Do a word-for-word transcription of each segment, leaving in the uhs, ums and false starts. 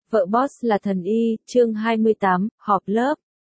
Vợ boss là thần y, chương hai mươi tám, họp lớp.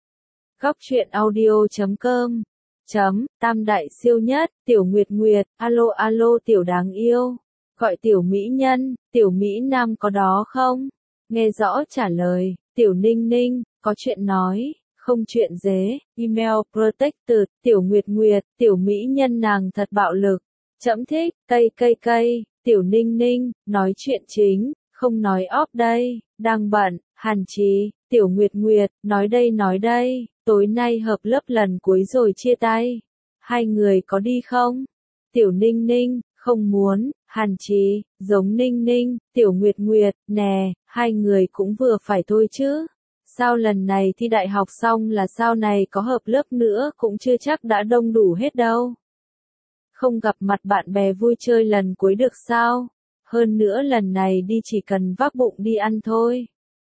Góc truyện audio chấm com chấm, tam đại siêu nhất, Tiểu Nguyệt Nguyệt, alo alo Tiểu đáng yêu. Gọi Tiểu Mỹ Nhân, Tiểu Mỹ Nam có đó không? Nghe rõ trả lời, Tiểu Ninh Ninh, có chuyện nói, không chuyện dế, email protected, Tiểu Nguyệt Nguyệt, Tiểu Mỹ Nhân nàng thật bạo lực. Trẫm thích, cây cây cây, Tiểu Ninh Ninh, nói chuyện chính, không nói off đây, đang bận, Hàn Chí, Tiểu Nguyệt Nguyệt, nói đây nói đây, tối nay hợp lớp lần cuối rồi chia tay. Hai người có đi không? Tiểu Ninh Ninh, không muốn, Hàn Chí, giống Ninh Ninh, Tiểu Nguyệt Nguyệt, nè, hai người cũng vừa phải thôi chứ. Sao lần này thi đại học xong là sau này có hợp lớp nữa cũng chưa chắc đã đông đủ hết đâu. Không gặp mặt bạn bè vui chơi lần cuối được sao? Hơn nữa lần này đi chỉ cần vác bụng đi ăn thôi.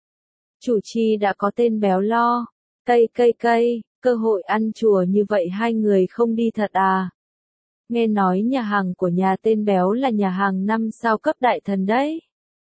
Chủ trì đã có tên béo lo. Cây cây cây, cơ hội ăn chùa như vậy hai người không đi thật à? Nghe nói nhà hàng của nhà tên béo là nhà hàng năm sao cấp đại thần đấy.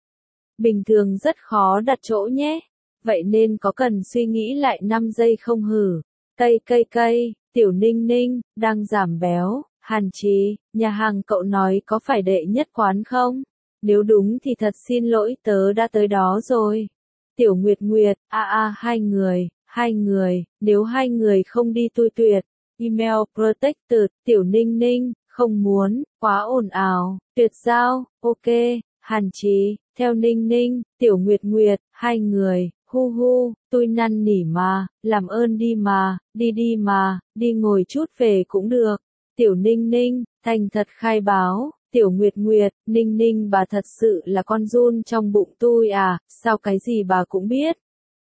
Bình thường rất khó đặt chỗ nhé. Vậy nên có cần suy nghĩ lại năm giây không hử? Cây cây cây, Tiểu Ninh Ninh, đang giảm béo. Hàn Chí, nhà hàng cậu nói có phải đệ nhất quán không? Nếu đúng thì thật xin lỗi tớ đã tới đó rồi. Tiểu Nguyệt Nguyệt, a à, a à, hai người, hai người, nếu hai người không đi tôi tuyệt. Email protected, Tiểu Ninh Ninh, không muốn, quá ồn ào, tuyệt giao, ok, Hàn Chí, theo Ninh Ninh, Tiểu Nguyệt Nguyệt, hai người, hu hu, tôi năn nỉ mà, làm ơn đi mà, đi đi mà, đi ngồi chút về cũng được. Tiểu Ninh Ninh, thành thật khai báo, Tiểu Nguyệt Nguyệt, Ninh Ninh bà thật sự là con giun trong bụng tôi à, sao cái gì bà cũng biết.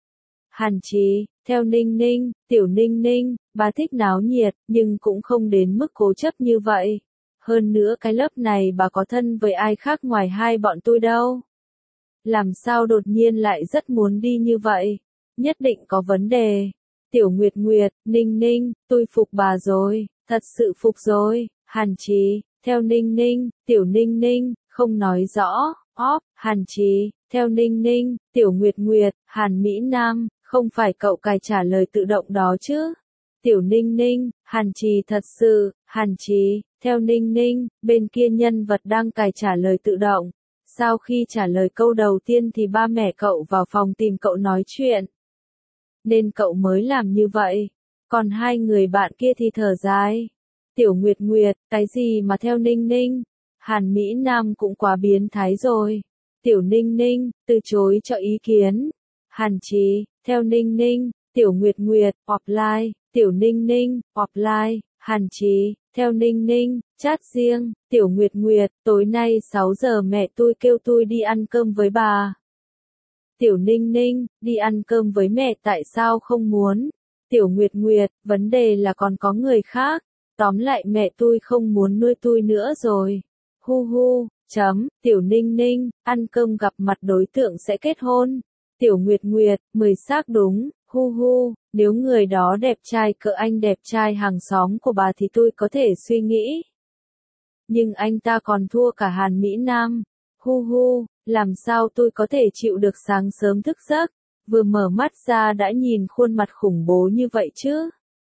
Hàn Chí, theo Ninh Ninh, Tiểu Ninh Ninh, bà thích náo nhiệt, nhưng cũng không đến mức cố chấp như vậy. Hơn nữa cái lớp này bà có thân với ai khác ngoài hai bọn tôi đâu. Làm sao đột nhiên lại rất muốn đi như vậy? Nhất định có vấn đề. Tiểu Nguyệt Nguyệt, Ninh Ninh, tôi phục bà rồi, thật sự phục rồi. Hàn Chí, theo Ninh Ninh, Tiểu Ninh Ninh, không nói rõ, óp, Hàn Chí, theo Ninh Ninh, Tiểu Nguyệt Nguyệt, Hàn Mỹ Nam, không phải cậu cài trả lời tự động đó chứ? Tiểu Ninh Ninh, Hàn Chí thật sự, Hàn Chí, theo Ninh Ninh, bên kia nhân vật đang cài trả lời tự động. Sau khi trả lời câu đầu tiên thì ba mẹ cậu vào phòng tìm cậu nói chuyện. Nên cậu mới làm như vậy. Còn hai người bạn kia thì thở dài. Tiểu Nguyệt Nguyệt, cái gì mà theo Ninh Ninh? Hàn Mỹ Nam cũng quá biến thái rồi. Tiểu Ninh Ninh, từ chối cho ý kiến. Hàn Chí, theo Ninh Ninh, Tiểu Nguyệt Nguyệt, offline, Tiểu Ninh Ninh, offline, Hàn Chí, theo Ninh Ninh, chat riêng, Tiểu Nguyệt Nguyệt, tối nay sáu giờ mẹ tôi kêu tôi đi ăn cơm với bà. Tiểu Ninh Ninh, đi ăn cơm với mẹ tại sao không muốn? Tiểu Nguyệt Nguyệt, vấn đề là còn có người khác. Tóm lại mẹ tôi không muốn nuôi tôi nữa rồi. Hu hu, chấm, Tiểu Ninh Ninh, ăn cơm gặp mặt đối tượng sẽ kết hôn. Tiểu Nguyệt Nguyệt, mười xác đúng, hu hu, nếu người đó đẹp trai cỡ anh đẹp trai hàng xóm của bà thì tôi có thể suy nghĩ. Nhưng anh ta còn thua cả Hàn Mỹ Nam. Hu hu, làm sao tôi có thể chịu được sáng sớm thức giấc, vừa mở mắt ra đã nhìn khuôn mặt khủng bố như vậy chứ.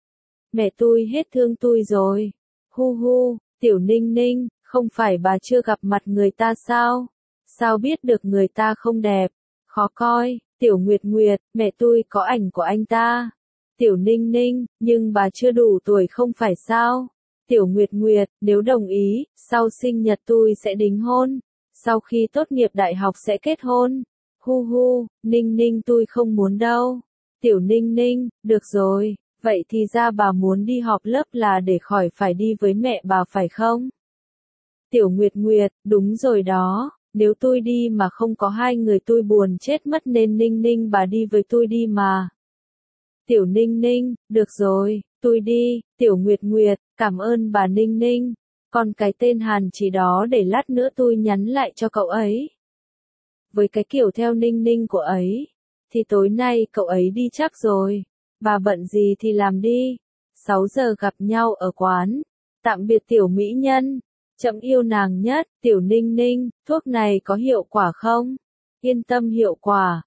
Mẹ tôi hết thương tôi rồi. Hu hu, Tiểu Ninh Ninh, không phải bà chưa gặp mặt người ta sao? Sao biết được người ta không đẹp? Khó coi, Tiểu Nguyệt Nguyệt, mẹ tôi có ảnh của anh ta. Tiểu Ninh Ninh, nhưng bà chưa đủ tuổi không phải sao? Tiểu Nguyệt Nguyệt, nếu đồng ý, sau sinh nhật tôi sẽ đính hôn. Sau khi tốt nghiệp đại học sẽ kết hôn. Hu hu, Ninh Ninh tôi không muốn đâu. Tiểu Ninh Ninh, được rồi. Vậy thì ra bà muốn đi họp lớp là để khỏi phải đi với mẹ bà phải không? Tiểu Nguyệt Nguyệt, đúng rồi đó, nếu tôi đi mà không có hai người tôi buồn chết mất nên Ninh Ninh bà đi với tôi đi mà. Tiểu Ninh Ninh, được rồi, tôi đi, Tiểu Nguyệt Nguyệt, cảm ơn bà Ninh Ninh. Còn cái tên Hàn Chí đó để lát nữa tôi nhắn lại cho cậu ấy. Với cái kiểu theo Ninh Ninh của ấy, thì tối nay cậu ấy đi chắc rồi. Bà bận gì thì làm đi. sáu giờ gặp nhau ở quán. Tạm biệt Tiểu Mỹ Nhân. Trẫm yêu nàng nhất, Tiểu Ninh Ninh, thuốc này có hiệu quả không? Yên tâm hiệu quả,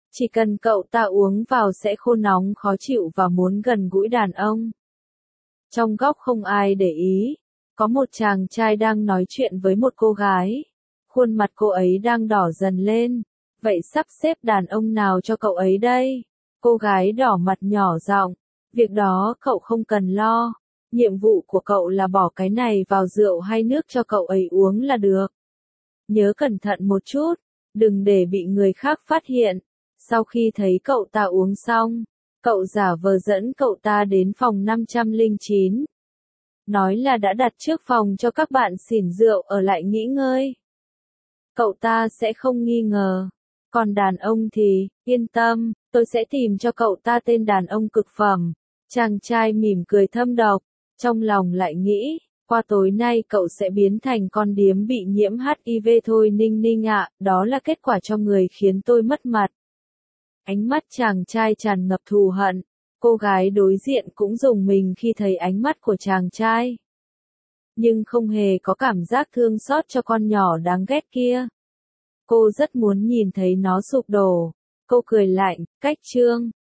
Chỉ cần cậu ta uống vào sẽ khô nóng khó chịu và muốn gần gũi đàn ông. Trong góc không ai để ý, có một chàng trai đang nói chuyện với một cô gái. Khuôn mặt cô ấy đang đỏ dần lên. Vậy sắp xếp đàn ông nào cho cậu ấy đây? Cô gái đỏ mặt nhỏ giọng. Việc đó cậu không cần lo. Nhiệm vụ của cậu là bỏ cái này vào rượu hay nước cho cậu ấy uống là được. Nhớ cẩn thận một chút, đừng để bị người khác phát hiện. Sau khi thấy cậu ta uống xong, cậu giả vờ dẫn cậu ta đến phòng năm trăm lẻ chín. Nói là đã đặt trước phòng cho các bạn xỉn rượu ở lại nghỉ ngơi. Cậu ta sẽ không nghi ngờ. Còn đàn ông thì, yên tâm, tôi sẽ tìm cho cậu ta tên đàn ông cực phẩm. Chàng trai mỉm cười thâm độc, trong lòng lại nghĩ, qua tối nay cậu sẽ biến thành con điếm bị nhiễm hát i vê thôi Ninh Ninh ạ, đó là kết quả cho người khiến tôi mất mặt. Ánh mắt chàng trai tràn ngập thù hận, cô gái đối diện cũng rùng mình khi thấy ánh mắt của chàng trai. Nhưng không hề có cảm giác thương xót cho con nhỏ đáng ghét kia. Cô rất muốn nhìn thấy nó sụp đổ. Cô cười lạnh, cách trương.